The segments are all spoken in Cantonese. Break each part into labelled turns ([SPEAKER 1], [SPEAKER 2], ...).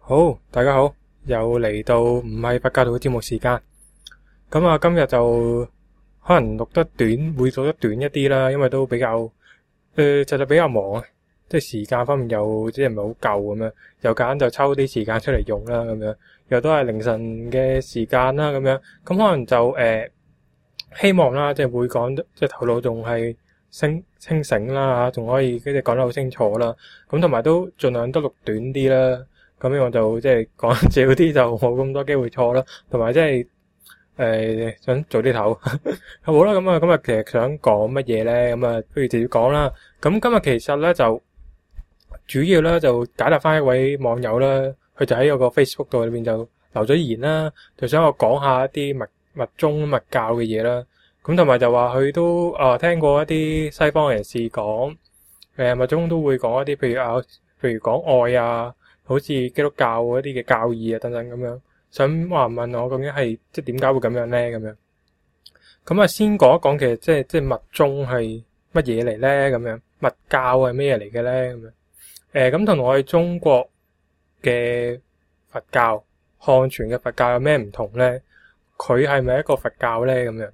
[SPEAKER 1] 好，大家好，又嚟到唔係佛教徒嘅節目時間。咁啊，今日就可能錄得短，會錄得短一啲啦，因為都比較就比較忙啊，即係時間方面又即係唔係好夠咁樣，又揀就抽啲時間出嚟用啦，咁樣又都係凌晨嘅時間啦，咁樣咁可能就希望啦，即係會講即係頭腦仲係清醒啦，仲可以即係講得好清楚啦，咁同埋都盡量都錄短啲啦。咁樣我就即係講少啲，就冇咁多機會錯啦。同埋即係想早啲唞。好啦，咁啊，今日其實想講乜嘢咧？咁啊，不如直接講啦。咁今日其實咧就主要咧就解答翻一位網友啦，佢就喺嗰個 Facebook 度裏邊就留咗言啦，就想我講下一啲密宗密教嘅嘢啦。咁同埋就話佢都聽過一啲西方人士講，密宗都會講一啲譬如講愛啊。好似基督教嗰啲嘅教義啊等等咁樣，想問我究竟係即係點解會咁樣咧？咁樣咁啊，先講一講其實即係密宗係乜嘢嚟咧？咁樣密教係咩嚟嘅咧？咁樣咁同我哋中國嘅佛教漢傳嘅佛教有咩唔同咧？佢係咪一個佛教咧？咁樣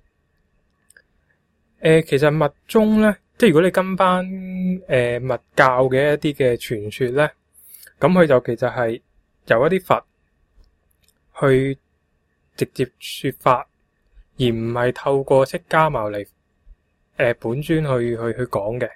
[SPEAKER 1] 其實密宗咧，即係如果你跟翻密教嘅一啲嘅傳說咧。咁佢就其實係由一啲佛去直接說法，而唔係透過釋迦牟尼本尊去講嘅。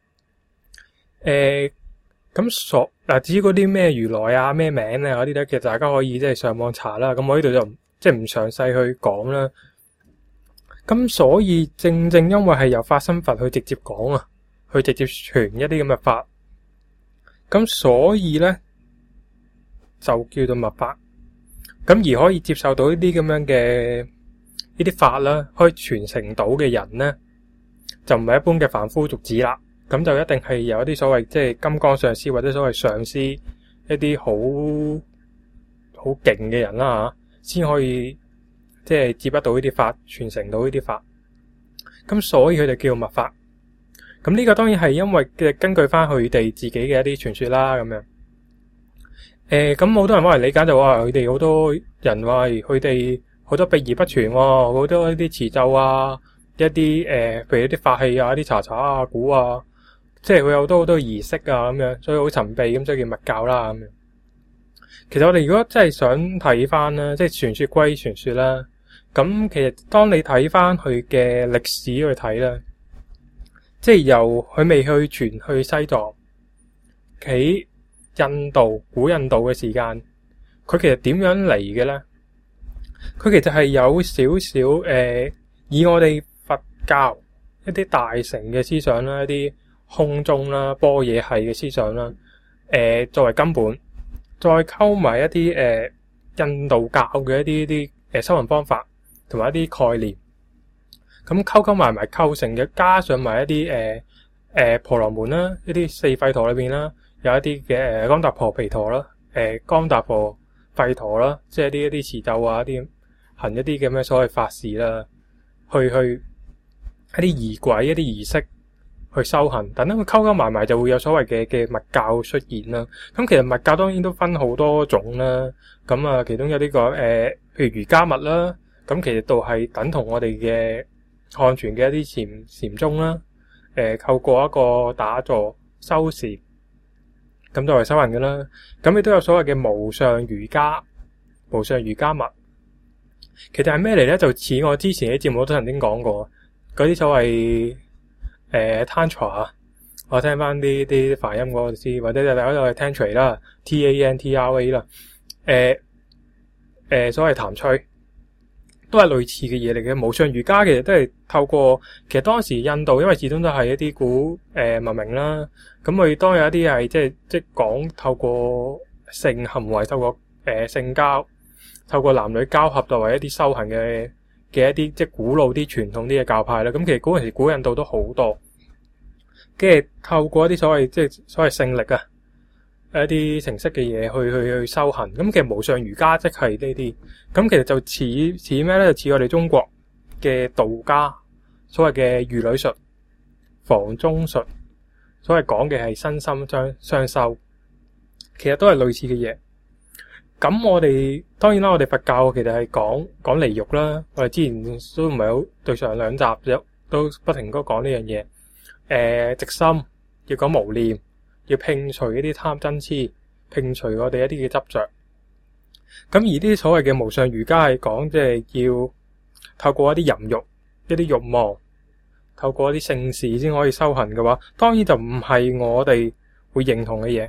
[SPEAKER 1] 咁至於嗰啲咩如來啊、咩名啊嗰啲咧，其實大家可以即係上網查啦。咁我呢度就即係唔詳細去講啦。咁所以正因為係由法身佛去直接講啊，去直接傳一啲咁嘅法。咁所以咧就叫做密法，咁而可以接受到呢啲咁樣嘅呢啲法啦，可以傳承到嘅人咧，就唔係一般嘅凡夫俗子啦，咁就一定係有一啲所謂即係金剛上師或者所謂上師一啲好勁嘅人啦吓，先可以即係接得到呢啲法，傳承到呢啲法，咁所以佢就叫密法。咁呢個當然係因為根據翻佢哋自己嘅一啲傳說啦，咁樣。咁好多人可能理解就話佢哋好多人話佢哋好多秘而不傳，好多一啲持咒啊，一啲譬如一啲法器啊，一啲查啊、鼓啊，即係佢有好多儀式啊咁樣，所以好神秘咁，所以叫密教啦咁樣。其實我哋如果真係想睇翻啦，即係傳說歸傳說啦，咁其實當你睇翻佢嘅歷史去睇啦。即係由佢未去傳去西藏，喺古印度嘅時間，佢其實點樣嚟嘅咧？佢其實係有少少以我哋佛教一啲大乘嘅思想啦，一啲空中啦、般若系嘅思想啦，作為根本，再溝埋一啲印度教嘅一啲修行方法，同埋一啲概念。咁溝埋構成嘅，加上埋一啲婆羅門啦，一啲四吠陀裏邊啦，有一啲嘅乾達婆毗陀啦，乾達婆吠陀啦，即係一啲持咒啊，行一啲嘅咩所謂法事啦，去一啲儀軌、一啲儀式去修行，等等佢溝埋就會有所謂嘅密教出現啦。咁其實密教當然都分好多種啦，咁啊其中有呢個譬如瑜伽密啦，咁其實都係等同我哋嘅漢傳嘅一啲禪宗啦，透過一個打坐修禪，咁作為修行嘅啦。咁亦都有所謂嘅無上瑜伽密。其實係咩嚟咧？就似我之前啲節目都曾經講過，嗰啲所謂Tantra，我聽翻啲梵音嗰個知，或者大家都係 Tantra 啦 ，Tantra 啦，所謂譚崔。都係類似嘅嘢嚟嘅，無上瑜伽其實都係透過，其實當時印度因為始終都係一啲古文明啦，咁佢當有一啲係即係講透過性行為，透過性交，透過男女交合作為一啲修行嘅一啲即係古老啲傳統啲嘅教派啦。咁其實嗰陣時古印度都好多，跟住透過一啲所謂性力啊。一啲程式嘅嘢去修行，咁其實無上瑜伽即係呢啲，咁其實就似咩咧？就似我哋中國嘅道家所謂嘅御女術、房中術，所謂講嘅係身心相修，其實都係類似嘅嘢。 咁我哋當然啦，我哋佛教其實係講離欲啦。我哋之前都唔係好對上2集都不停都講呢樣嘢。直心要講無念，要摒除一啲貪嗔癡，摒除我哋一啲嘅執着。咁而啲所謂嘅無上瑜伽係講即係要透過一啲淫欲、一啲慾望，透過一啲聖事先可以修行嘅話，當然就唔係我哋會認同嘅嘢。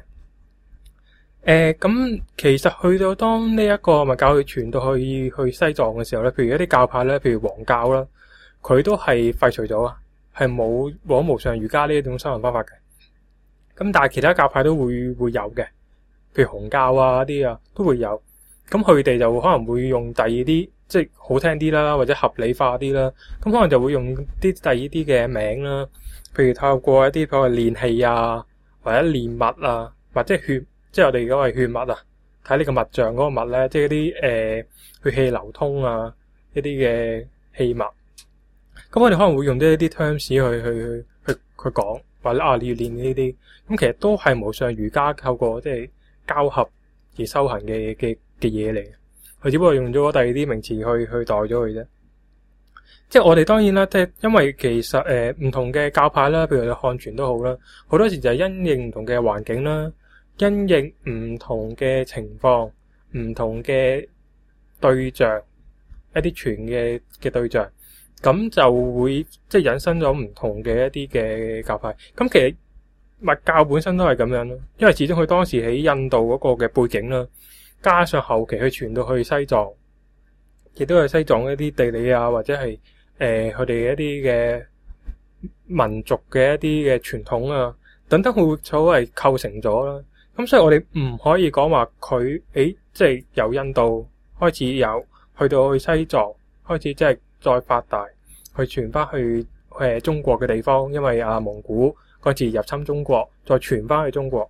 [SPEAKER 1] 咁其實去到當呢一個佛教去傳到去西藏嘅時候咧，譬如一啲教派咧，譬如黃教啦，佢都係廢除咗啊，係冇無上瑜伽呢一種修行方法嘅。咁但係其他教派都會有嘅，譬如紅教啊啲啊都會有。咁佢哋就可能會用第二啲即係好聽啲啦，或者合理化啲啦。咁可能就會用啲第二啲嘅名啦，譬如透過一啲譬如練氣啊，或者練脈啊，或者血。即係我哋如果係血脈啊，睇呢個脈象嗰個脈咧，即係一啲血氣流通啊，一啲嘅氣脈。咁我哋可能會用一啲 terms 去講，或者你要練呢啲。咁其實都係無上瑜伽透過即係交合而修行嘅嘢嚟。佢只不過用咗第二啲名詞去代咗佢啫。即係我哋當然啦，即係因為其實唔同嘅教派啦，譬如漢傳都好啦，好多時就係因應唔同嘅環境啦。因應唔同嘅情況，唔同嘅對象，一啲傳嘅對象，咁就會即係引申咗唔同嘅一啲嘅教派。咁其實密教本身都係咁樣咯，因為始終佢當時喺印度嗰個嘅背景啦，加上後期佢傳到去西藏，亦都係西藏一啲地理啊，或者係佢哋一啲嘅民族嘅一啲嘅傳統啊，等等，佢會所謂構成咗啦。咁所以我哋唔可以講話佢即係由印度開始有，去到去西藏開始即係再發大，去傳翻去中國嘅地方，因為蒙古嗰次入侵中國，再傳翻去中國。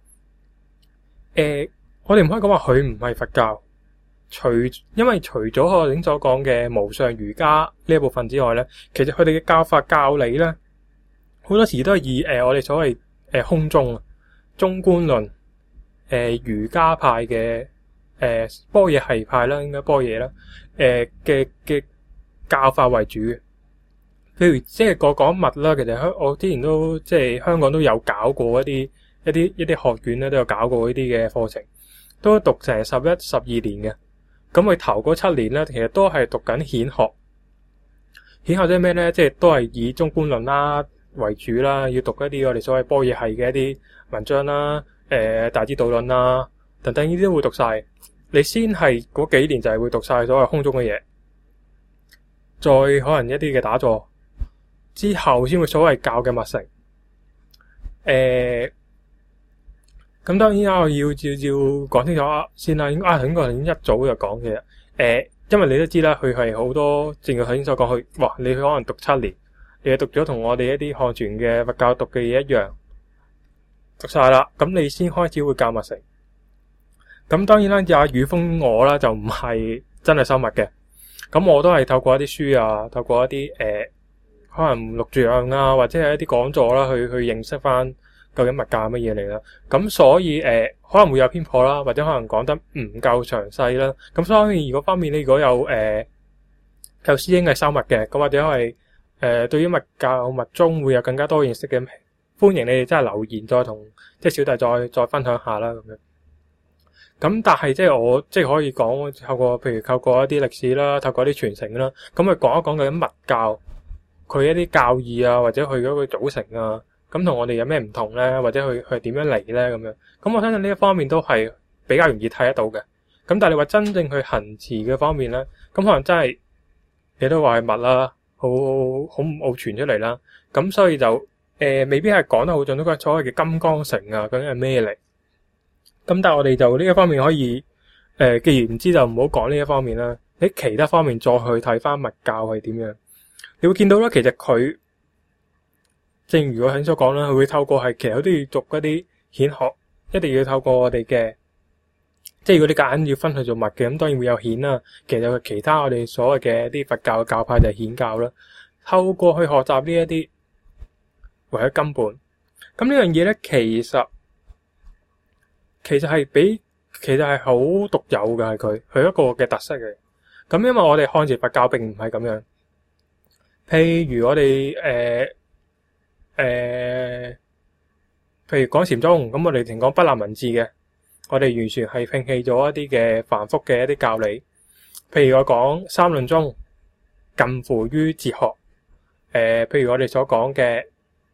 [SPEAKER 1] 我哋唔可以講話佢唔係佛教，因為除咗我頭先所講嘅無上瑜伽呢一部分之外咧，其實佢哋嘅教法教理咧，好多時都係以我哋所謂空宗中觀論。瑜伽派嘅般若系派啦，應該般若啦，嘅教法為主嘅。譬如即係講密啦，其實我之前都即係香港都有搞過一啲學院咧，都有搞過呢啲嘅課程，都讀成11、12年嘅。咁佢頭嗰7年咧，其實都係讀緊顯學。顯學即係咩咧？即係都係以中觀論啦為主啦，要讀一啲我哋所謂般若系嘅一啲文章啦。大智度論啊，等等呢啲都會讀晒。你先係嗰幾年就係會讀晒所謂空中嘅嘢，再可能一啲嘅打坐之後，先會所謂教嘅密乘。咁當然我要照講清楚先啦。應該應該一早就講嘅。因為你都知啦，佢係好多，正如頭先所講，你可能讀7年，你係讀咗同我哋一啲漢傳嘅佛教讀嘅嘢一樣。讀晒啦，咁你先開始會教密乘。咁當然啦，阿宇峰我啦就唔係真係修密嘅，咁我都係透過一啲書啊，透過一啲可能錄像啊，或者係一啲講座啦，去認識翻究竟密教係乜嘢嚟啦。咁所以可能會有偏頗啦，或者可能講得唔夠詳細啦。咁所以如果方面你如果有師兄係修密嘅，咁或者係對於密教密宗會有更加多認識嘅，歡迎你哋真係留言再同即係小弟再分享下啦咁樣。咁但係即係我即係可以講譬如透過一啲歷史啦，透過一啲傳承啦，咁去講一講究竟密教佢一啲教義啊，或者佢嗰個組成啊，咁同我哋有咩唔同咧，或者佢點樣嚟咧咁樣。咁我相信呢一方面都係比較容易睇得到嘅。咁但係你話真正去行持嘅方面咧，咁可能真係你都話係密啦，好傳出嚟啦。咁所以就未必係講得好準，嗰個所謂嘅金剛乘啊，究竟係咩嚟？咁但係我哋就呢一方面可以既然唔知就唔好講呢一方面啦。喺其他方面再去睇翻密教係點樣，你會見到啦。其實佢正如我頭先所講啦，佢會透過係其實佢都要讀一啲顯學，一定要透過我哋嘅，即係如果你夾硬要分去做密嘅，咁當然會有顯啦。其實佢其他我哋所謂嘅一啲佛教嘅教派就係顯教啦。透過去學習呢一啲為咗根本，咁呢樣嘢咧，其實係比其實係好獨有嘅，係佢一個嘅特色嘅。咁因為我哋漢傳佛教並唔係咁樣，譬如我哋譬如講禪宗，咁我哋淨講不立文字嘅，我哋完全係摒棄咗一啲嘅繁複嘅一啲教理。譬如我講三論宗，近乎於哲學。譬如我哋所講嘅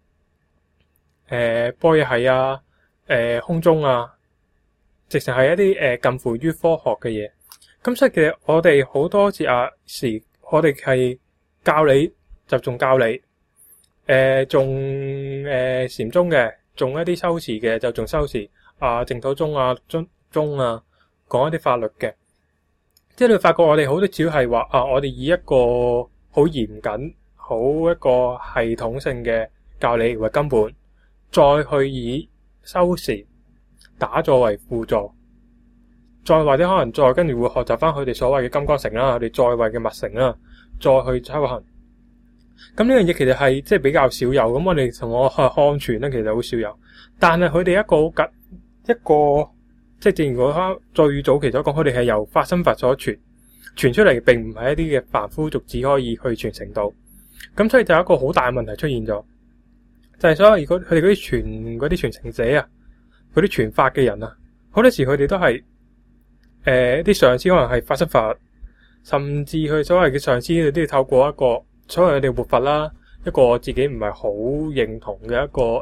[SPEAKER 1] 般若系啊，空宗啊，直情係一啲近乎於科學嘅嘢。咁所以其實我哋好多時，我哋係教理就重教理，重禪宗嘅，重一啲修持嘅就重修持，淨土宗啊宗啊，講一啲法律嘅。即係你會發覺我哋好多主要係話我哋以一個好嚴謹、好一個系統性嘅教理為根本，再去以修持打坐為輔助，再或者可能再跟住會學習翻佢哋所謂嘅金剛乘啦，佢哋再位嘅密乘啦，再去修行。咁呢樣嘢其實係即係比較少有，咁我哋同我漢傳咧其實好少有，但係佢哋一個即係正如我最早期所講，佢哋係由法身佛所傳出嚟，並唔係一啲嘅凡夫俗子可以去傳承到。咁所以就有一個好大嘅問題出現咗，就係所謂如果佢哋嗰啲傳承者啊，嗰啲傳法嘅人啊，好多時佢哋都係啲上師可能係法身佛，甚至佢所謂嘅上師佢都要透過一個所謂佢哋活佛啦，一個自己唔係好認同嘅一個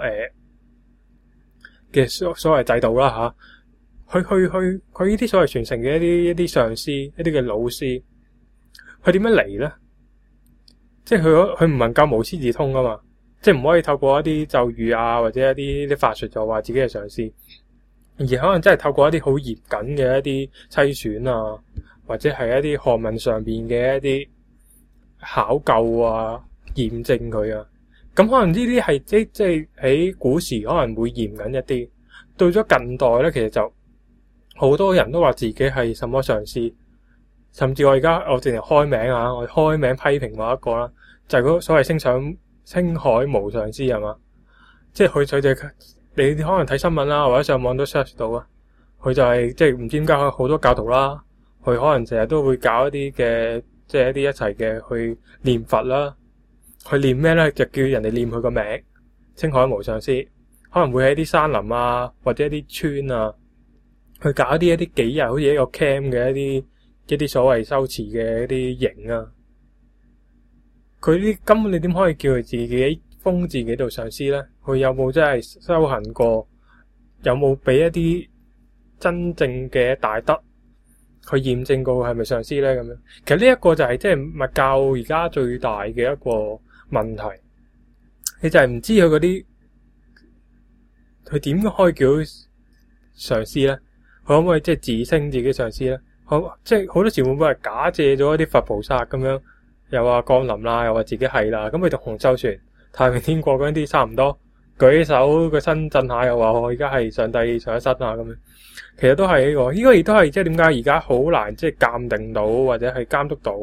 [SPEAKER 1] 嘅所謂制度啦吓，佢呢啲所謂傳承嘅一啲上師，一啲嘅老師，佢點樣嚟咧？即係佢唔能夠無師自通噶嘛，即係唔可以透過一啲咒語啊，或者一啲法術就話自己係上師，而可能真係透過一啲好嚴謹嘅一啲篩選啊，或者係一啲學問上邊嘅一啲考究啊、驗證佢啊。咁可能呢啲係即係喺古時可能會嚴謹一啲，到咗近代咧，其實就好多人都話自己係什麼上師。甚至我淨係開名啊，我開名批評某一個啦，就係嗰所謂星海無上師係嘛，即係佢哋你可能睇新聞啦，或者上網都 search 到啊，佢就係即係唔知點解佢好多教徒啦，佢可能成日都會搞一啲嘅即係一啲一齊嘅去念佛啦，去念咩咧？就叫人哋念佢個名，星海無上師，可能會喺啲山林啊或者一啲村啊，去搞一啲幾日好似一個 camp 嘅一啲所謂修持嘅一啲營啊，佢啲根本你點可以叫佢自己封自己做上師咧？佢有冇真係修行過？有冇俾一啲真正嘅大德去驗證過係咪上師咧？咁樣其實呢一個就係即係佛教而家最大嘅一個問題，你就係唔知佢嗰啲佢點可以叫上師咧？佢可唔可以即係自稱自己上師咧？即係好多時會唔會係假借咗一啲佛菩薩咁樣，又話降臨啦，又話自己係啦，咁佢同洪秀全、太平天國嗰啲差唔多，舉手個身震下又話我而家係上帝上一身啊咁樣，其實都係呢個亦都係即係點解而家好難即係鑑定到或者係監督到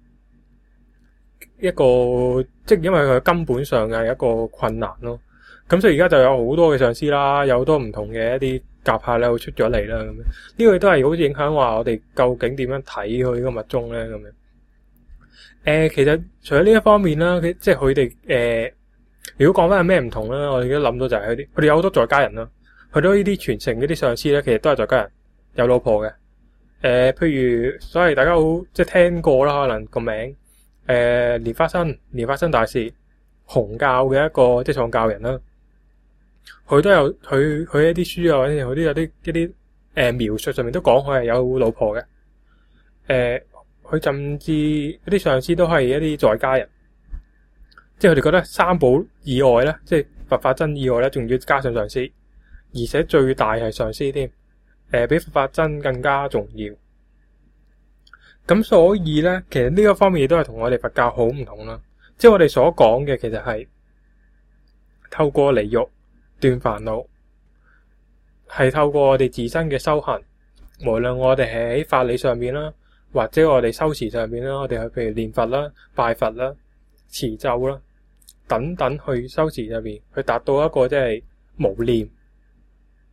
[SPEAKER 1] 一個，即係因為佢根本上嘅一個困難咯。咁所以而家就有好多嘅上師啦，有好多唔同嘅一啲教派咧會出咗嚟啦，咁樣呢個都係好似影響話我哋究竟點樣睇佢呢個密宗咧咁樣。其實除咗呢一方面啦，即係佢哋如果講翻係咩唔同啦，我哋都諗到就係佢哋有好多在家人啦，佢都呢啲傳承嗰啲上師咧，其實都係在家人，有老婆嘅。譬如所謂大家好即係聽過啦，可能個名蓮花生大士，紅教嘅一個即係創教人啦。佢都有佢一啲書啊，或者佢都有一啲描述上面都講佢係有老婆嘅。佢甚至一啲上師都係一啲在家人，即係佢哋覺得三寶以外咧，即係佛法真以外咧，仲要加上上師，而且最大係上師添，比佛法真更加重要。咁所以咧，其實呢一方面亦都係同我哋佛教好唔同啦。即係我哋所講嘅，其實係透過離欲斷煩惱，係透過我哋自身嘅修行，無論我哋係喺法理上面啦，或者我哋修持上面啦，我哋係譬如念佛啦、拜佛啦、持咒啦等等去修持入面，去達到一個即係無念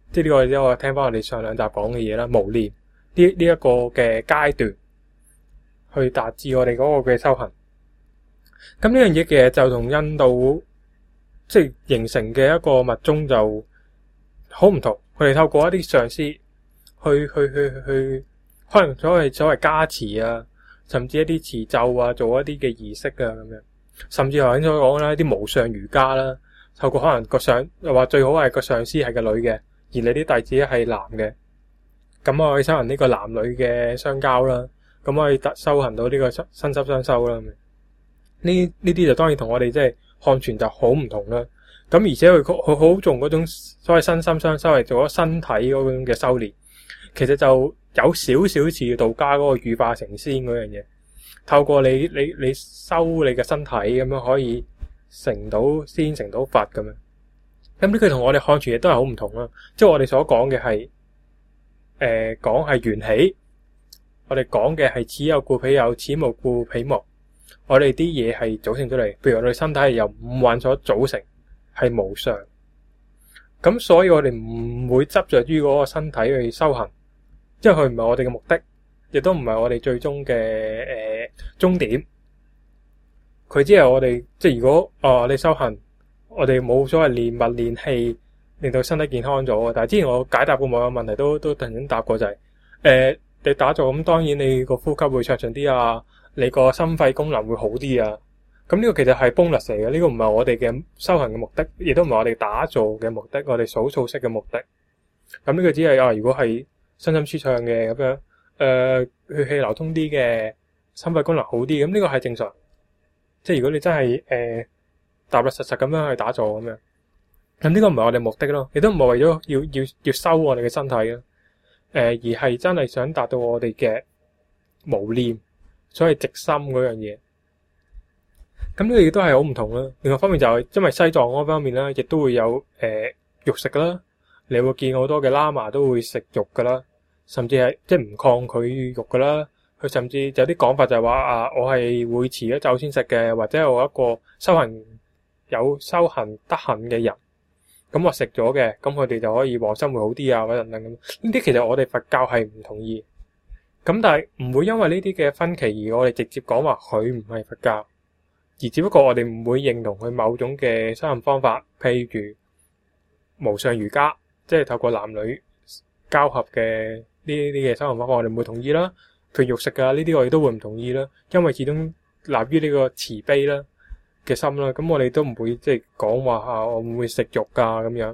[SPEAKER 1] 即係呢個因為我聽翻我哋上兩集講嘅嘢啦，無念呢一個嘅階段，去達至我哋嗰個嘅修行。咁呢樣嘢其實就同印度即係形成嘅一個密宗就好唔同。佢哋透過一啲上師去，可能所謂加持啊，甚至一啲持咒啊，做一啲嘅儀式啊咁樣，甚至頭先所講啦，一啲無上瑜伽啦，透過可能個上又話最好係個上師係個女嘅，而你啲弟子係男嘅，咁我可以修行呢個男女嘅相交啦，咁可以修行到呢個身心相修啦。呢啲就當然同我哋即係漢傳就好唔同啦。咁而且佢好重嗰種所謂身心相修，係做咗身體嗰種嘅修煉，其實就有少少似道家嗰個羽化成仙嗰樣嘢。透過你修你嘅身體咁樣，可以成到仙成到佛咁樣。咁呢個同我哋漢傳亦都係好唔同啦。即係我哋所講嘅係講係緣起，我哋講嘅係此有故彼有，此無故彼無。我哋啲嘢係組成出嚟，譬如我哋身體係由五蘊所組成，係無常。咁所以我哋唔會執着於嗰個身體去修行，因為佢唔係我哋嘅目的，亦都唔係我哋最終嘅終點。佢只係我哋即係如果你修行，我哋冇所謂練物練氣，令到身體健康咗。但係之前我解答過某個問題都曾經答過就係你打坐咁，當然你個呼吸會暢順啲啊。你個心肺功能會好啲啊！咁呢個其實係 bonus 嚟嘅，呢個唔係我哋嘅修行嘅目的，亦都唔係我哋打坐嘅目的，我哋數數式嘅目的。咁呢個只係如果係身心舒暢嘅咁樣，血氣流通啲嘅，心肺功能好啲，咁呢個係正常。即係如果你真係踏踏實實咁樣去打坐咁樣，咁呢個唔係我哋目的咯，亦都唔係為咗要收我哋嘅身體咯，而係真係想達到我哋嘅無念。所謂直心嗰樣嘢，咁呢個亦都係好唔同啦。另外一方面就係因為西藏嗰方面啦，亦都會有肉食啦。你會見好多嘅喇嘛都會食肉噶啦，甚至係即係唔抗拒肉噶啦。佢甚至有啲講法就係話我係會持咗咒先食嘅，或者我一個有修行德行嘅人，咁我食咗嘅，咁佢哋就可以往生會好啲啊，或者等等咁。呢啲其實我哋佛教係唔同意。咁但係唔會因為呢啲嘅分歧而我哋直接講話佢唔係佛教，而只不過我哋唔會認同佢某種嘅修行方法，譬如無上瑜伽，即係透過男女交合嘅呢啲嘅修行方法，我哋唔會同意啦。譬如肉食啊呢啲我哋都會唔同意啦，因為始終立於呢個慈悲啦嘅心啦，咁我哋都唔會即係講話我唔會食肉噶咁樣。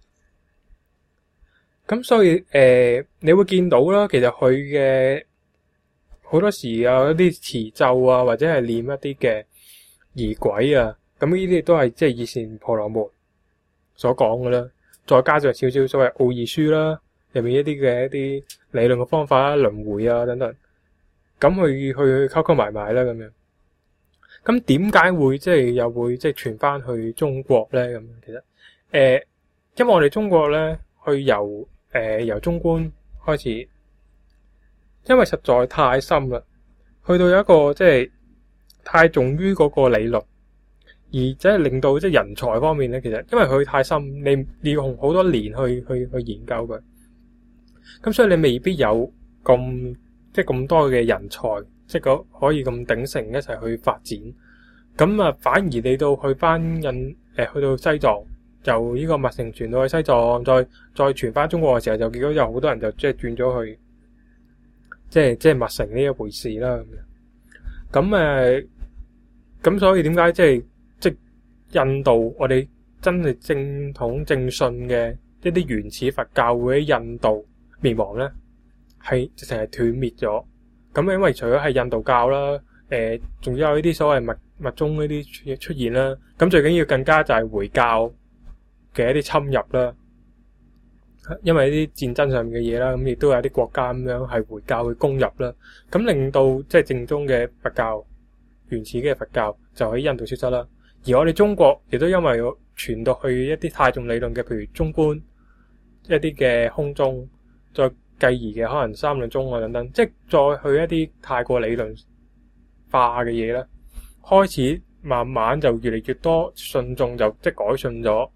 [SPEAKER 1] 咁所以你會見到啦，其實佢嘅好多時一啲持咒啊，或者係念一啲嘅儀軌啊，咁呢啲都係即係以前婆羅門所講嘅啦，再加上少少所謂奧義書啦，入面一啲理論嘅方法啦、輪迴啊等等，咁去溝埋埋啦咁樣。咁點解會即係又會即係傳翻去中國咧？咁其實因為我哋中國咧去由中觀開始，因為實在太深啦，去到有一個即係太重於嗰個理論，而即係令到即係人才方面咧，其實因為佢太深，你要用好多年去研究佢，咁所以你未必有咁多嘅人才，即係可以咁鼎盛一齊去發展。咁反而你到去翻去到西藏。由呢個密乘傳到去西藏，再傳翻中國嘅時候，就見到有好多人就即係轉咗去，即係密乘呢一回事啦。咁所以點解即係印度我哋真係正統正信嘅一啲原始佛教會喺印度滅亡咧？係直情係斷滅咗。咁因為除咗係印度教啦，仲有呢啲所謂密宗呢啲出現啦。咁最緊要更加就係回教嘅一啲侵入啦，因為一啲戰爭上面嘅嘢啦，咁亦都有啲國家咁樣係回教去攻入啦，咁令到即係正宗嘅佛教、原始嘅佛教就喺印度消失啦。而我哋中國亦都因為傳到去一啲太重理論嘅，譬如中觀一啲嘅空宗，再繼而嘅可能三論宗啊等等，即係再去一啲太過理論化嘅嘢啦，開始慢慢就越嚟越多信眾就即係改信咗。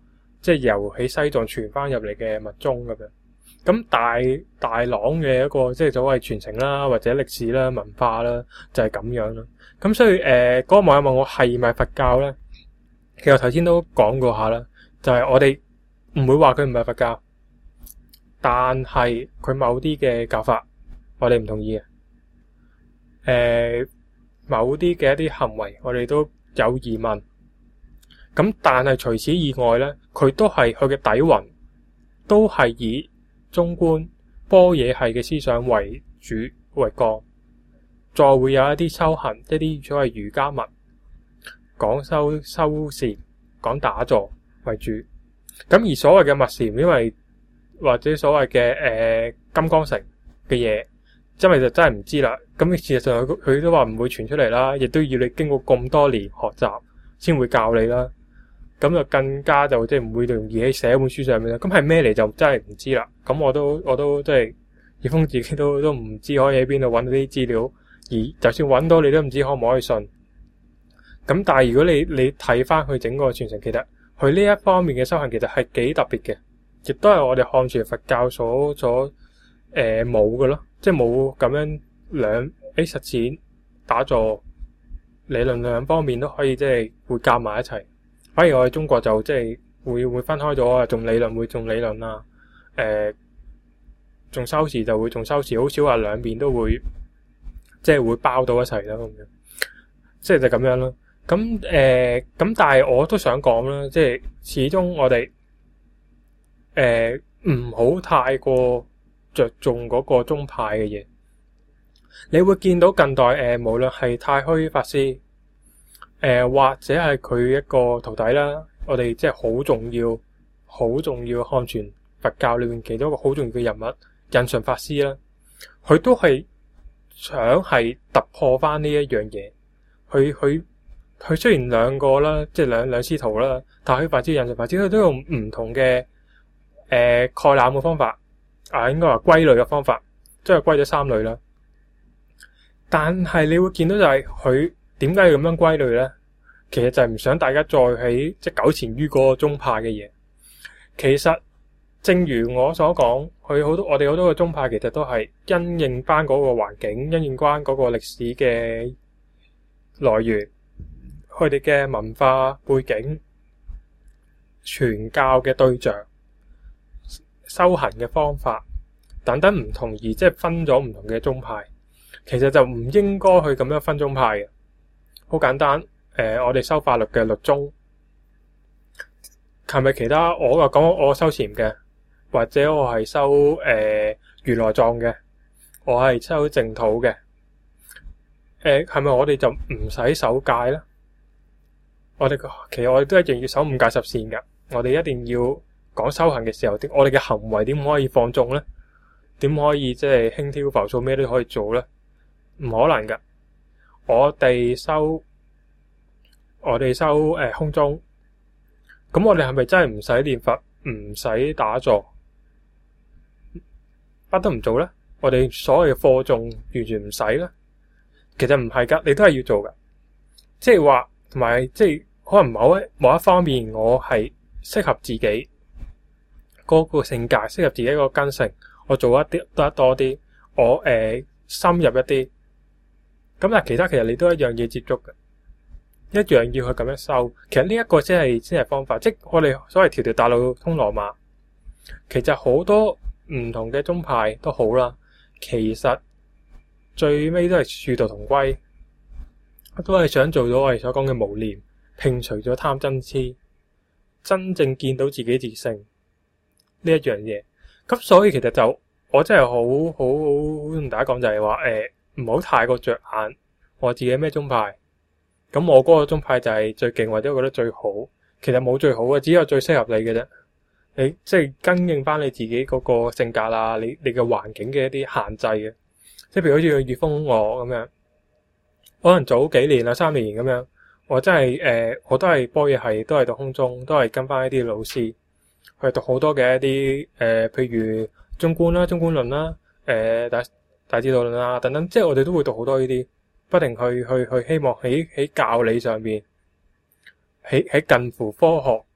[SPEAKER 1] 即係由喺西藏傳翻入嚟嘅密宗咁樣。咁大朗嘅一個即係所謂傳承啦，或者歷史啦、文化啦，就係咁樣啦。咁所以嗰個網友問我係咪佛教咧？其實頭先都講過下啦，就係我哋唔會話佢唔係佛教，但係佢某啲嘅教法我哋唔同意嘅。某啲嘅一啲行為我哋都有疑問。咁但係除此以外咧，佢都係佢嘅底蘊都係以中觀般若系嘅思想為主為綱，再會有一啲修行，一啲所謂瑜伽密，講修禪，講打坐為主。咁而所謂嘅密禪，因為或者所謂嘅金剛乘嘅嘢，因為就真係唔知啦。咁事實上佢都話唔會傳出嚟啦，亦都要你經過咁多年學習先會教你啦。咁就更加就即係唔會容易喺寫一本書上面啦。咁係咩嚟就真係唔知啦。咁我都即係葉峰自己都唔知可以喺邊度揾到啲資料，而就算揾到你都唔知可唔可以信。咁但係如果你睇翻佢整個傳承，其實佢呢一方面嘅修行其實係幾特別嘅，亦都係我哋漢傳佛教所冇嘅咯，即係冇咁樣實踐打坐理論兩方面都可以即係會夾埋一齊。反而我哋中國就即係會分開咗啊，重理論會重理論啊，重修持就會重修持，好少話兩邊都會即係會包到一齊啦咁樣，即係就咁樣咯。咁但係我都想講啦，即係始終我哋唔好太過着重嗰個宗派嘅嘢。你會見到近代無論係太虛法師。或者係佢一個徒弟啦，我哋即係好重要漢傳佛教裏面其中一個好重要嘅人物，印順法師啦，佢都係想係突破翻呢一樣嘢。佢雖然兩個啦，即係兩師徒啦，太虛法師、印順法師，佢都用唔同嘅概覽嘅方法，應該話歸類嘅方法，即係歸咗三類啦。但係你會見到就係佢。點解要咁樣歸類咧？其實就係唔想大家再喺即係糾纏於嗰個宗派嘅嘢。其實正如我所講，我哋好多個宗派其實都係因應翻嗰個環境，因應翻嗰個歷史嘅來源，佢哋嘅文化背景、傳教嘅對象、修行嘅方法等等唔同，而即係分咗唔同嘅宗派。其實就唔應該去咁樣分宗派嘅。好簡單，我哋修法律嘅律宗，係咪其他？我話講我修禪嘅，或者我係修如來藏嘅，我係修淨土嘅，係咪我哋就唔使守戒咧？其實我哋都一定要守五戒十善㗎。我哋一定要講修行嘅時候，我哋嘅行為點可以放縱咧？點可以即係輕佻浮躁咩都可以做咧？唔可能㗎。我哋修空中，咁我哋係咪真係唔使念佛，唔使打坐，乜都唔做咧？我哋所謂嘅課誦完全唔使咧？其實唔係噶，你都係要做噶。即係話同埋即係可能某一方面，我係適合自己嗰個性格，適合自己一個根性，我做一啲得多啲，我深入一啲。咁但係其他其實你都一樣要接觸嘅，一樣要去咁樣修。其實呢一個先係方法，即係我哋所謂條條大路通羅馬。其實好多唔同嘅宗派都好啦，其實最尾都係殊途同歸，都係想做到我哋所講嘅無念，摒除咗貪嗔癡，真正見到自己自性呢一樣嘢。咁所以其實就我真係好同大家講就係話唔好太過着眼我自己咩宗派，咁我嗰個宗派就係最勁或者我覺得最好，其實冇最好嘅，只有最適合你嘅啫。你即係跟應翻你自己嗰個性格啦，你嘅環境嘅一啲限制嘅，即係譬如好似葉峰我咁樣，可能早幾年啦3年咁樣，我真係我都係般若系，都係讀空中，都係跟翻一啲老師去讀好多嘅一啲譬如中觀啦、中觀論啦、大智度論啊等等，即係我哋都會讀好多呢啲，不停去希望喺教理上面，喺近乎科學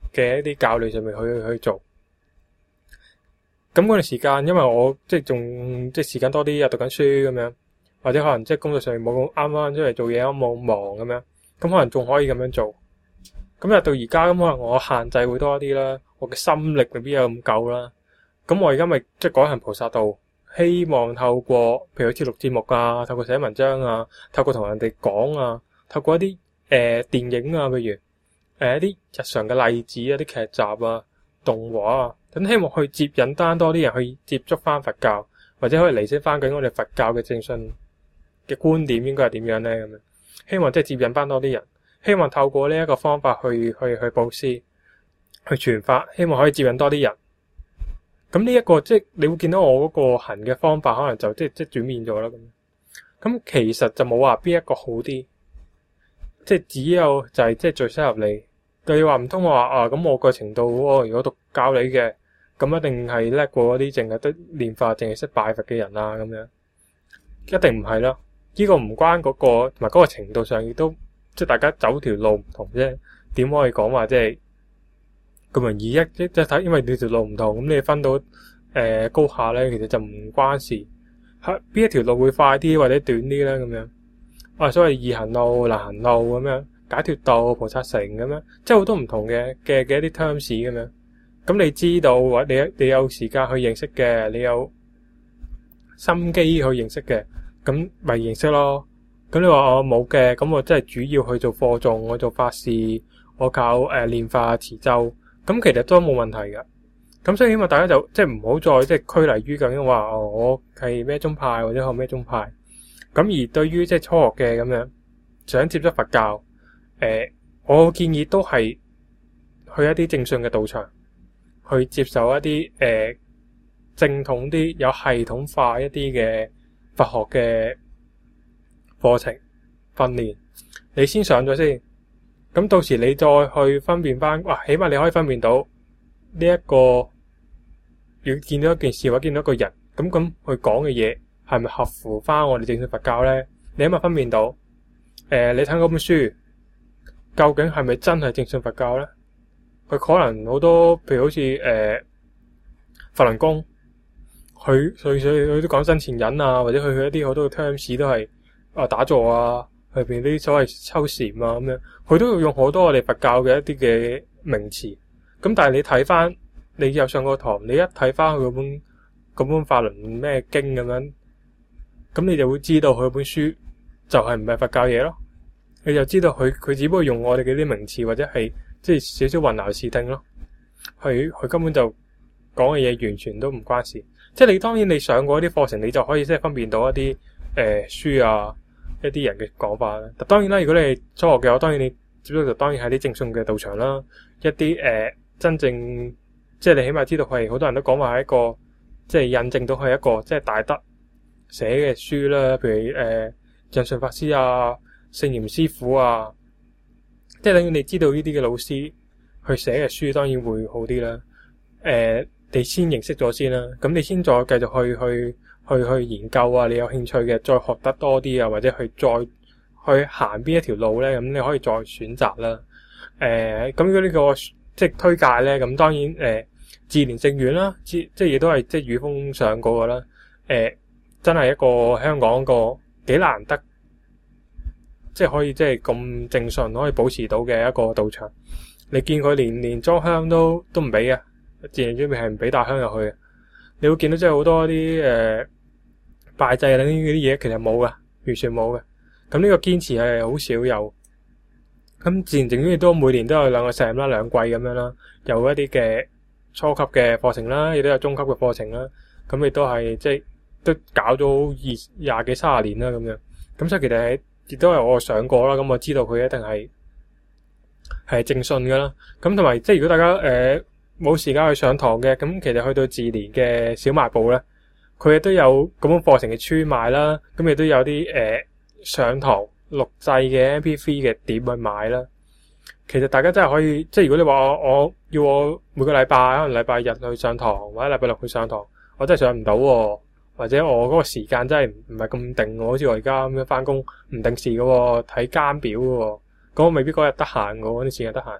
[SPEAKER 1] 嘅一啲教練上面去做。咁嗰段時間，因為我即係仲即係時間多啲，又讀緊書咁樣，或者可能即係工作上面冇咁啱出嚟做嘢，冇咁忙咁樣，咁可能仲可以咁樣做。咁又到而家，咁可能我限制會多啲啦，我嘅心力未必有咁夠啦。咁我而家咪即係改行菩薩道，希望透過譬如好似錄節目啊，透過寫文章啊，透過同人哋講啊，透過一啲電影啊，譬如一啲日常嘅例子啊，啲劇集啊、動畫啊，咁希望去接引多啲人去接觸翻佛教，或者可以釐清翻緊我哋佛教嘅正信嘅觀點應該係點樣咧？咁樣希望即係接引翻多啲人，希望透過呢一個方法去布施、去傳法，希望可以接引多啲人。咁呢一個即係你會見到我嗰個行嘅方法，可能就即係轉變咗啦。咁其實就冇話邊一個好啲，即係只有就係即係最適合你。你話唔通我話啊，咁我個程度如果讀教你嘅，咁一定係叻過嗰啲淨係得練法、淨係識拜佛嘅人啊？咁樣一定唔係啦。呢個唔關嗰個同埋嗰個程度上，亦都即係大家走條路唔同啫。點可以講話即係咁容易即係睇？因為你條路唔同，咁你分到高下咧，其實就唔關事。邊一條路會快啲或者短啲咧？咁樣所謂易行路、難行路咁樣，解脫道、菩薩城咁樣，即係好多唔同嘅一啲 terms 咁樣。咁你知道或者你有時間去認識嘅，你有心機去認識嘅，咁咪認識咯。咁你話我冇嘅，咁我真係主要去做課誦，我做法事，我靠練法持咒，咁其實都冇問題㗎。咁所以希望大家就即係唔好再即係拘泥於究竟話我係咩宗派或者學咩宗派。咁而對於即係初學嘅咁樣想接觸佛教，我建議都係去一啲正信嘅道場，去接受一啲正統啲、有系統化一啲嘅佛學嘅課程訓練。你先上咗先，咁到時你再去分辨翻，起碼你可以分辨到呢一個要見到一件事或者見到一個人，咁去講嘅嘢係咪合乎翻我哋正信佛教咧？你起碼分辨到，你睇嗰本書究竟係咪真係正信佛教咧？佢可能好多，譬如好似法輪功，佢都講生前忍啊，或者去一啲好多嘅 terms 都係打坐啊，裏邊啲所謂抽禪啊咁樣，佢都要用好多我哋佛教嘅一啲嘅名詞。咁但係你睇翻，你有上過堂，你一睇翻佢嗰本法輪咩經咁樣，咁你就會知道佢本書就係唔係佛教嘢咯。你就知道佢只不過用我哋嘅啲名詞或者係即係少少混淆視聽咯。佢根本就講嘅嘢完全都唔關事。即係你當然你上過一啲課程，你就可以即係分辨到一啲書啊，一啲人嘅講法啦。當然啦，如果你係初學嘅話，當然你接觸就當然係啲正信嘅道場啦。一啲真正即係你起碼知道係好多人都講話係一個即係印證到係一個即係大德寫嘅書啦。譬如印順法師啊、聖嚴師傅啊，即係等於你知道呢啲嘅老師去寫嘅書，當然會好啲啦。你先認識咗先啦，咁你先再繼續去研究啊。你有興趣嘅，再學得多啲啊，或者再去行邊一條路咧，咁你可以再選擇啦。咁如果呢個即係推介咧，咁當然自蓮聖院啦，即係亦都係即係雨峰上過噶啦。真係一個香港個幾難得，即係可以即係咁正信可以保持到嘅一個道場。你見佢連裝香都唔俾嘅，自然裏面係唔俾帶香入去嘅。你會見到即係好多啲拜祭等呢啲嘢，其實冇嘅，完全冇嘅。咁呢個堅持係好少有。咁自然正院亦都每年都有兩個 sem 啦，兩季咁樣啦，有一啲嘅初級嘅課程啦，亦都有中級嘅課程啦。咁亦都係即係都搞咗20幾30年啦咁樣。咁所以其實亦都係我上過啦，咁我知道佢一定係正信噶啦。咁同埋即係如果大家冇時間去上堂嘅，咁其實去到自蓮嘅小賣部咧，佢亦都有咁樣課程嘅書賣啦。咁亦都有啲上堂錄製嘅 MP3 嘅碟去買啦。其實大家真係可以，即係如果你話我要我每個禮拜可能禮拜日去上堂，或者禮拜六去上堂，我真係上唔到喎，或者我嗰個時間真係唔係咁定喎，好似我而家咁樣翻工唔定時嘅喎，睇更表嘅喎，咁我未必嗰日得閒嘅喎，啲時間得閒。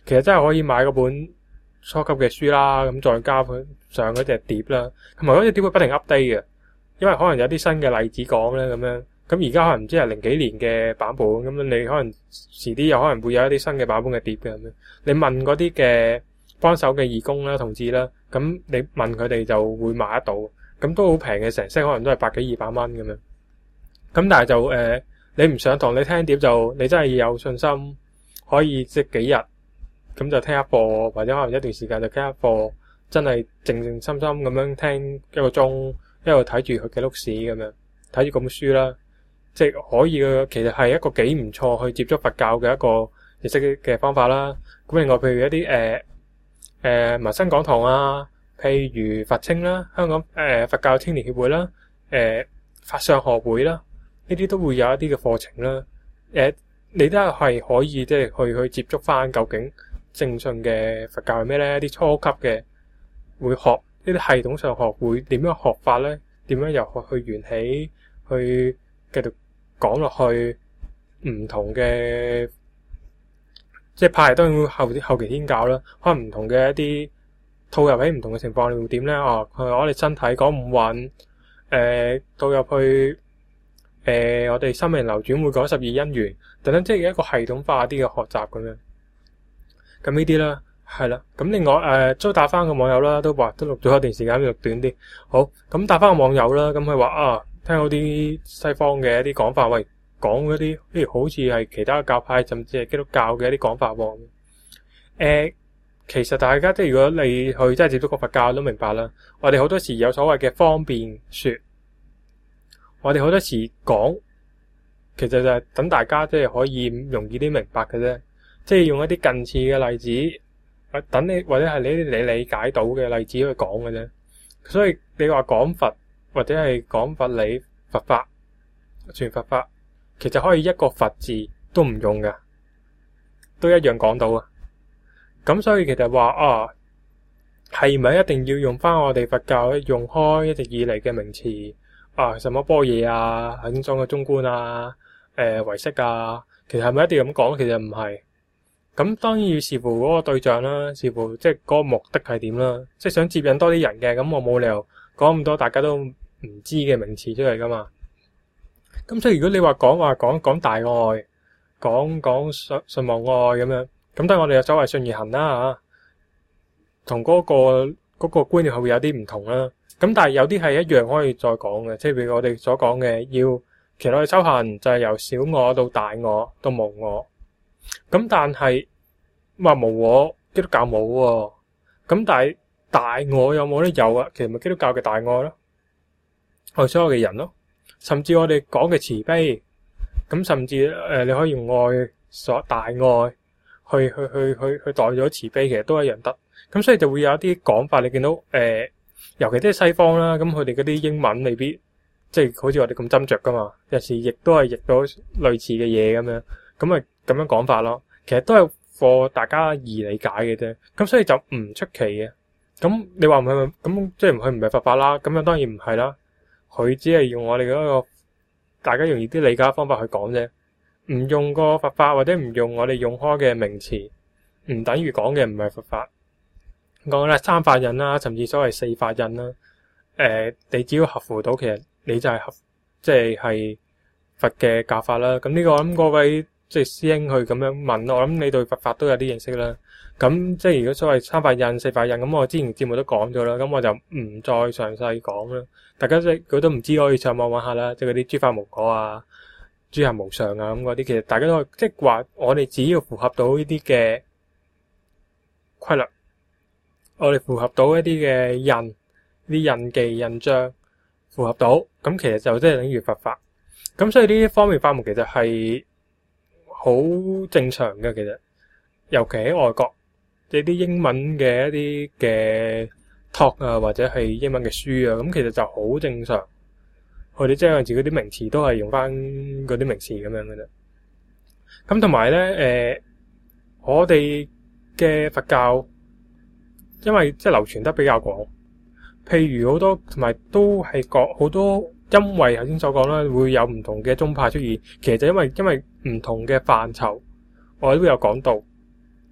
[SPEAKER 1] 其實真係可以買嗰本初級嘅書啦，咁再加上嗰隻碟啦，同埋嗰隻碟會不停 update 嘅，因為可能有啲新嘅例子講咧咁樣。咁而家可能唔知係零幾年嘅版本，咁樣你可能遲啲有可能會有一啲新嘅版本嘅碟嘅咁樣。你問嗰啲嘅幫手嘅義工啦、同志啦，咁你問佢哋就會買得到，咁都好平嘅，成 set 可能都係100-200蚊咁樣。咁但係就你唔上堂你聽碟就你真係要有信心，可以即係幾日咁就聽一課，或者可能一段時間就聽一課，真係靜靜心心咁樣聽一個鐘，一路睇住佢記錄史咁樣，睇住嗰本書啦。即係可以嘅，其實係一個幾唔錯去接觸佛教嘅一個認識嘅方法啦。咁另外，譬如一啲民生講堂啊，譬如佛青啦，香港佛教青年協會啦，法相學會啦，呢啲都會有一啲嘅課程啦。你都係可以即係去接觸翻究竟正信嘅佛教係咩咧？一啲初級嘅會學呢啲系統上學會點樣學法咧？點樣由學去緣起去繼續講落去唔同嘅，即係派當然會後期天教啦。可能唔同嘅一啲套入喺唔同嘅情況，你會點咧？我哋身體講五蘊，套入去我哋生命流轉會講12因緣等等，即係一個系統化啲嘅學習咁樣。咁呢啲啦，係啦。咁另外再答翻個網友啦，都錄咗一段時間，錄短啲。好，咁答翻個網友啦，咁佢話聽到啲西方嘅一啲講法，喂，講嗰啲，譬如好似係其他教派，甚至係基督教嘅一啲講法喎。其實大家即係如果你去真係接觸過佛教，都明白啦。我哋好多時有所謂嘅方便說，我哋好多時講，其實就係等大家即係可以容易啲明白嘅啫。即係用一啲近似嘅例子，等你或者係你理解到嘅例子去講嘅啫。所以你話講佛，或者係講佛理、佛法、傳佛法，其實可以一個佛字都唔用嘅，都一樣講到啊。咁所以其實話係咪一定要用翻我哋佛教用開一直以嚟嘅名詞什麼般若啊、經藏嘅中觀啊、唯識啊，其實係咪一定要咁講？其實唔係。咁當然要視乎嗰個對象啦，視乎即係嗰個目的係點啦。即係想接引多啲人嘅，咁我冇理由講咁多大家都唔知嘅名詞出嚟噶嘛。咁所以如果你話講大愛，講信望愛咁樣，咁當然我哋有所謂信而行啦嚇，同嗰個觀念係會有啲唔同啦。咁但係有啲係一樣可以再講嘅，即係譬如我哋所講嘅，要其實我哋修行就係由小我到大我到無我。咁但係話無我，基督教冇喎。咁但係大我有冇咧？有啊，其實咪基督教嘅大愛咯，我哋所有嘅人咯，甚至我哋講嘅慈悲，咁甚至你可以用愛所大愛去代咗慈悲，其實都一樣得。咁所以就會有一啲講法，你見到尤其即係西方啦，咁佢哋嗰啲英文未必即係好似我哋咁斟酌噶嘛，有時亦都係譯到類似嘅嘢咁樣，咁咪咁樣講法咯。其實都係課大家易理解嘅啫，咁所以就唔出奇嘅。咁你話唔係咁，即係佢唔係佛法啦，咁樣當然唔係啦。佢只係用我哋嗰個大家容易啲理解嘅方法去講啫，唔用個佛法或者唔用我哋用開嘅名詞，唔等於講嘅唔係佛法。講咧三法印啦，甚至所謂四法印啦，你只要合乎到，其實你就係即係佛嘅教法啦。咁呢個我諗各位即係師兄去咁樣問，我諗你對佛法都有啲認識啦。咁即係如果所謂三法印、四法印，咁我之前節目都講咗啦，咁我就唔再詳細講啦。大家即係佢都唔知，可以上網揾下啦，即係嗰啲諸法無我啊、諸行無常啊咁嗰啲，其實大家都即係話我哋只要符合到呢啲嘅規律，我哋符合到一啲嘅印、啲印記、印章符合到，咁其實就即係等於佛法。咁所以呢啲方面法門其實係好正常嘅，其實尤其喺外國，即係啲英文嘅一啲嘅 talk 啊，或者係英文嘅書啊，咁其實就好正常。佢哋即係有陣時嗰啲名詞都係用翻嗰啲名詞咁樣嘅啫。咁同埋咧，我哋嘅佛教，因為即係流傳得比較廣，譬如好多同埋都係講好多，因為頭先所講啦，會有唔同嘅宗派出現。其實就因為唔同嘅範疇，我哋都有講到。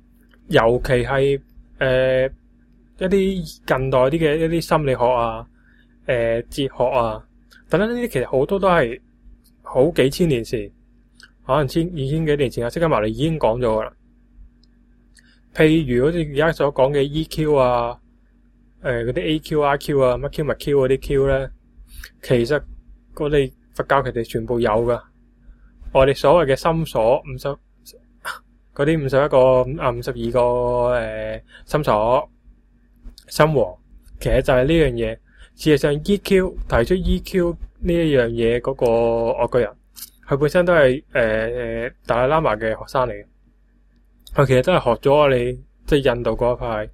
[SPEAKER 1] 尤其係一啲近代啲嘅一啲心理學啊、哲學啊等等呢啲，其實好多都係好幾千年前，可能2000幾年前啊，釋迦牟尼已經講咗噶啦。譬如好似而家所講嘅 EQ 啊，嗰啲 AQ、IQ 啊，乜 Q 乜 Q 嗰啲 Q 咧，其實我哋佛教其實全部有噶。我哋所謂嘅心所嗰啲52個心所心王，其實就係呢樣嘢。事實上 EQ 提出 EQ 呢一樣嘢嗰個外國人，佢本身都係達賴喇嘛嘅學生嚟嘅。佢其實都係學咗我哋即係印度嗰一派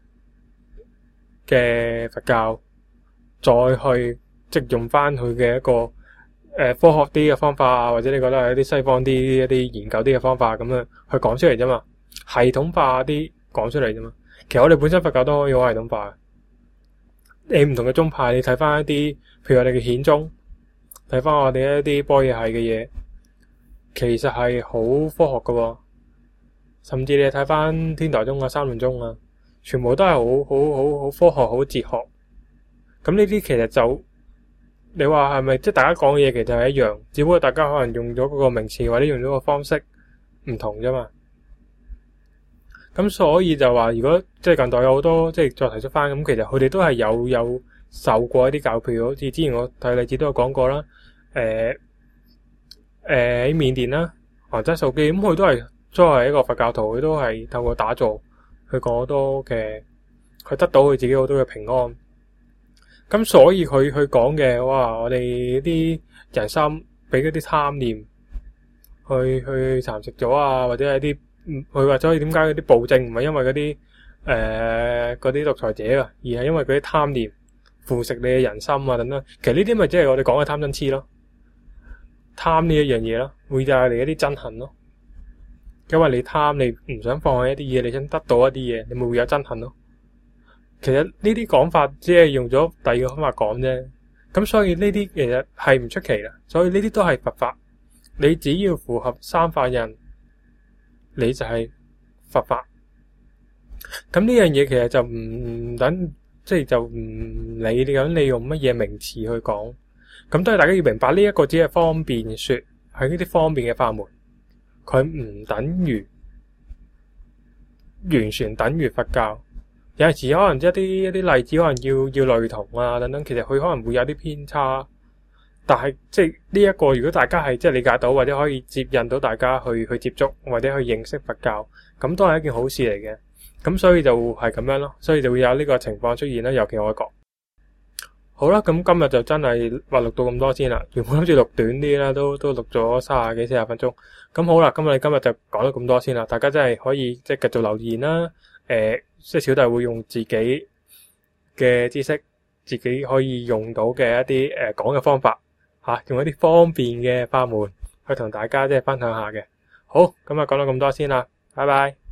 [SPEAKER 1] 嘅佛教，再去即係用翻佢嘅一個科學啲嘅方法啊，或者你覺得係一啲西方啲一啲研究啲嘅方法咁樣去講出嚟啫嘛，系統化啲講出嚟啫嘛。其實我哋本身佛教都可以好系統化。你唔同嘅宗派，你睇翻一啲，譬如我哋嘅顯宗，睇翻我哋一啲般若系嘅嘢，其實係好科學噶。甚至你睇翻天台宗啊、三論宗啊，全部都係好科學、好哲學。咁呢啲其實就你話係咪即係大家講嘅嘢其實係一樣，只不過大家可能用咗嗰個名詞或者用咗個方式唔同啫嘛。咁所以就話，如果即係近代有好多即係再提出翻，咁其實佢哋都係有受過一啲教，譬如好似之前我睇例子都有講過啦。喺緬甸啦、韓真素基，咁佢都係作為一個佛教徒，佢都係透過打坐去講好多嘅，佢得到佢自己好多嘅平安。咁所以佢去講嘅，哇！我哋啲人心俾嗰啲貪念去蠶食咗啊，或者係啲佢話，所以點解嗰啲暴政唔係因為嗰啲獨裁者啊，而係因為嗰啲貪念腐蝕你嘅人心啊等等。其實呢啲咪即係我哋講嘅貪嗔癡咯，貪呢一樣嘢咯，會帶嚟一啲憎恨咯。因為你貪，你唔想放棄一啲嘢，你想得到一啲嘢，你咪會有憎恨咯。其實呢啲講法只係用咗第二個方法講啫。咁所以呢啲其實係唔出奇啦。所以呢啲都係佛法，你只要符合三法印，你就係佛法。咁呢樣嘢其實就唔等，即係就唔理你咁你用乜嘢名詞去講。咁都係大家要明白，呢一個只係方便說，係呢啲方便嘅法門，佢唔等於完全等於佛教。有陣時可能一啲例子可能要類同啊等等，其實佢可能會有啲偏差。但係即係呢一個，如果大家係即係理解到，或者可以接引到大家去接觸或者去認識佛教，咁都係一件好事嚟嘅。咁所以就係咁樣咯，所以就會有呢個情況出現啦。尤其外國。好啦，咁今日就真係話錄到咁多先啦。原本諗住錄短啲啦，都錄咗30幾40分鐘。咁好啦，今日就講咗咁多先啦。大家真係可以即係繼續留言啦。即係小弟會用自己嘅知識，自己可以用到嘅一啲講嘅方法吓，用一啲方便嘅法門去同大家即係分享下嘅。好，咁講到咁多先啦，拜拜。